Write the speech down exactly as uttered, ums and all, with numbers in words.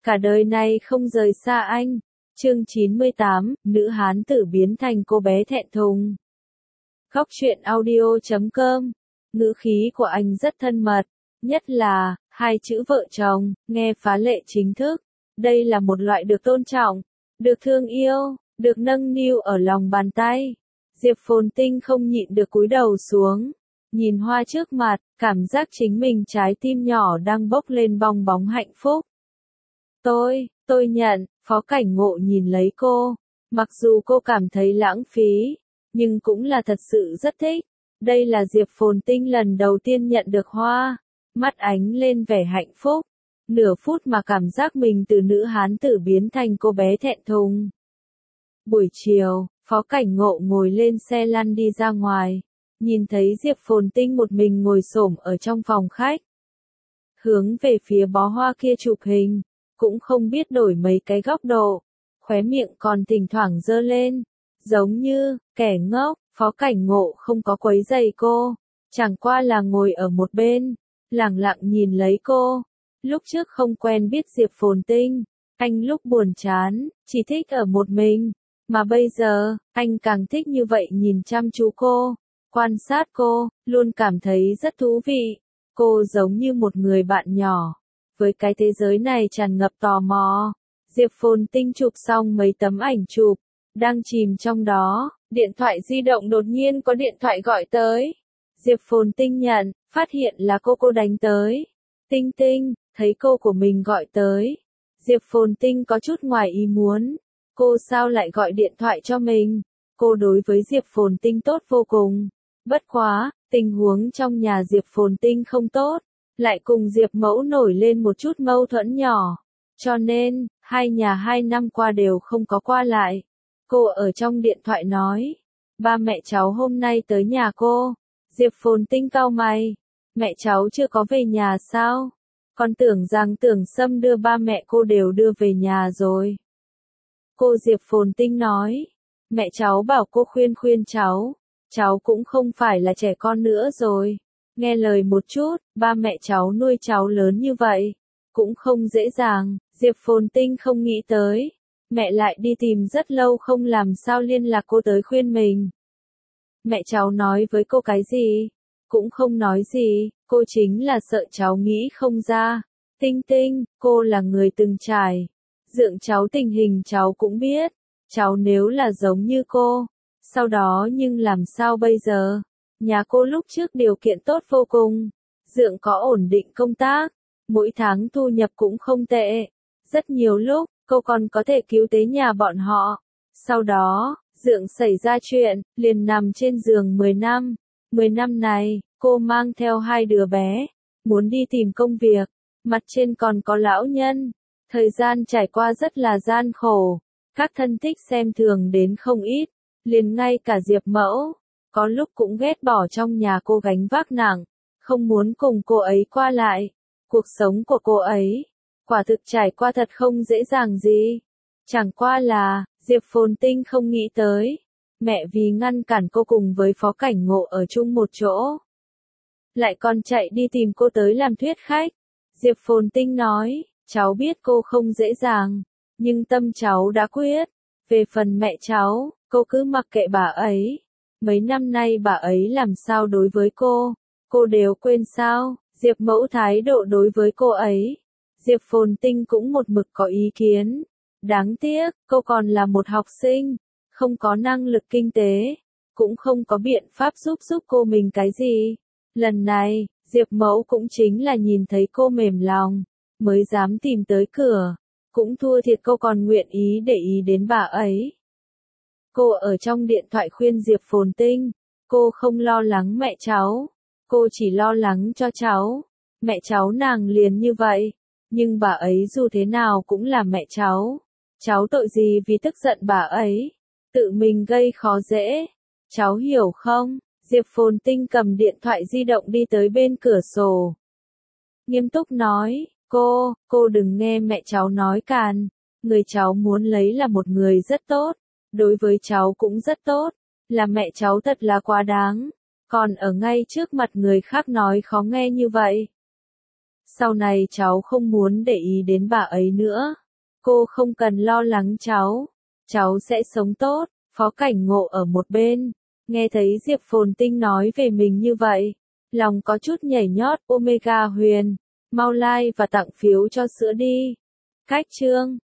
cả đời này không rời xa anh. Chương chín mươi tám, nữ hán tử biến thành cô bé thẹn thùng. Góc truyện audio chấm com. Ngữ khí của anh rất thân mật, nhất là hai chữ vợ chồng, nghe phá lệ chính thức. Đây là một loại được tôn trọng, được thương yêu, được nâng niu ở lòng bàn tay. Diệp Phồn Tinh không nhịn được cúi đầu xuống, nhìn hoa trước mặt, cảm giác chính mình trái tim nhỏ đang bốc lên bong bóng hạnh phúc. Tôi, tôi nhận, Phó Cảnh Ngộ nhìn lấy cô, mặc dù cô cảm thấy lãng phí, nhưng cũng là thật sự rất thích. Đây là Diệp Phồn Tinh lần đầu tiên nhận được hoa, mắt ánh lên vẻ hạnh phúc. Nửa phút mà cảm giác mình từ nữ hán tử biến thành cô bé thẹn thùng. Buổi chiều, Phó Cảnh Ngộ ngồi lên xe lăn đi ra ngoài, nhìn thấy Diệp Phồn Tinh một mình ngồi xổm ở trong phòng khách. Hướng về phía bó hoa kia chụp hình, cũng không biết đổi mấy cái góc độ, khóe miệng còn thỉnh thoảng giơ lên, giống như kẻ ngốc. Phó Cảnh Ngộ không có quấy rầy cô, chẳng qua là ngồi ở một bên, lẳng lặng nhìn lấy cô. Lúc trước không quen biết Diệp Phồn Tinh, anh lúc buồn chán, chỉ thích ở một mình, mà bây giờ, anh càng thích như vậy nhìn chăm chú cô, quan sát cô, luôn cảm thấy rất thú vị. Cô giống như một người bạn nhỏ, với cái thế giới này tràn ngập tò mò. Diệp Phồn Tinh chụp xong mấy tấm ảnh chụp, đang chìm trong đó, điện thoại di động đột nhiên có điện thoại gọi tới. Diệp Phồn Tinh nhận, phát hiện là cô cô đánh tới. Tinh Tinh, thấy cô của mình gọi tới. Diệp Phồn Tinh có chút ngoài ý muốn. Cô sao lại gọi điện thoại cho mình? Cô đối với Diệp Phồn Tinh tốt vô cùng. Bất quá, tình huống trong nhà Diệp Phồn Tinh không tốt, lại cùng Diệp Mẫu nổi lên một chút mâu thuẫn nhỏ. Cho nên, hai nhà hai năm qua đều không có qua lại. Cô ở trong điện thoại nói, ba mẹ cháu hôm nay tới nhà cô. Diệp Phồn Tinh cau mày, mẹ cháu chưa có về nhà sao? Con tưởng rằng Tưởng Sâm đưa ba mẹ cô đều đưa về nhà rồi. Cô Diệp Phồn Tinh nói, mẹ cháu bảo cô khuyên khuyên cháu, cháu cũng không phải là trẻ con nữa rồi. Nghe lời một chút, ba mẹ cháu nuôi cháu lớn như vậy, cũng không dễ dàng. Diệp Phồn Tinh không nghĩ tới, mẹ lại đi tìm rất lâu không làm sao liên lạc cô tới khuyên mình. Mẹ cháu nói với cô cái gì? Cũng không nói gì, cô chính là sợ cháu nghĩ không ra. Tinh Tinh, cô là người từng trải. Dượng cháu tình hình cháu cũng biết. Cháu nếu là giống như cô, sau đó nhưng làm sao bây giờ? Nhà cô lúc trước điều kiện tốt vô cùng. Dượng có ổn định công tác, mỗi tháng thu nhập cũng không tệ. Rất nhiều lúc, cô còn có thể cứu tế nhà bọn họ. Sau đó, Dượng xảy ra chuyện, liền nằm trên giường mười năm. mười năm này, cô mang theo hai đứa bé, muốn đi tìm công việc, mặt trên còn có lão nhân. Thời gian trải qua rất là gian khổ, các thân thích xem thường đến không ít, liền ngay cả Diệp Mẫu, có lúc cũng ghét bỏ trong nhà cô gánh vác nặng, không muốn cùng cô ấy qua lại. Cuộc sống của cô ấy, quả thực trải qua thật không dễ dàng gì. Chẳng qua là, Diệp Phồn Tinh không nghĩ tới, mẹ vì ngăn cản cô cùng với Phó Cảnh Ngộ ở chung một chỗ, lại còn chạy đi tìm cô tới làm thuyết khách. Diệp Phồn Tinh nói, cháu biết cô không dễ dàng, nhưng tâm cháu đã quyết. Về phần mẹ cháu, cô cứ mặc kệ bà ấy. Mấy năm nay bà ấy làm sao đối với cô, cô đều quên sao? Diệp Mẫu thái độ đối với cô ấy, Diệp Phồn Tinh cũng một mực có ý kiến. Đáng tiếc, cô còn là một học sinh, không có năng lực kinh tế, cũng không có biện pháp giúp giúp cô mình cái gì. Lần này, Diệp Mẫu cũng chính là nhìn thấy cô mềm lòng, mới dám tìm tới cửa, cũng thua thiệt cô còn nguyện ý để ý đến bà ấy. Cô ở trong điện thoại khuyên Diệp Phồn Tinh, cô không lo lắng mẹ cháu, cô chỉ lo lắng cho cháu. Mẹ cháu nàng liền như vậy, nhưng bà ấy dù thế nào cũng là mẹ cháu. Cháu tội gì vì tức giận bà ấy, tự mình gây khó dễ. Cháu hiểu không? Diệp Phồn Tinh cầm điện thoại di động đi tới bên cửa sổ, nghiêm túc nói, cô, cô đừng nghe mẹ cháu nói càn. Người cháu muốn lấy là một người rất tốt, đối với cháu cũng rất tốt, là mẹ cháu thật là quá đáng, còn ở ngay trước mặt người khác nói khó nghe như vậy. Sau này cháu không muốn để ý đến bà ấy nữa. Cô không cần lo lắng cháu. Cháu sẽ sống tốt. Phó Cảnh Ngộ ở một bên. Nghe thấy Diệp Phồn Tinh nói về mình như vậy. Lòng có chút nhảy nhót. Omega Huyền. Mau like và tặng phiếu cho sữa đi. Cách chương.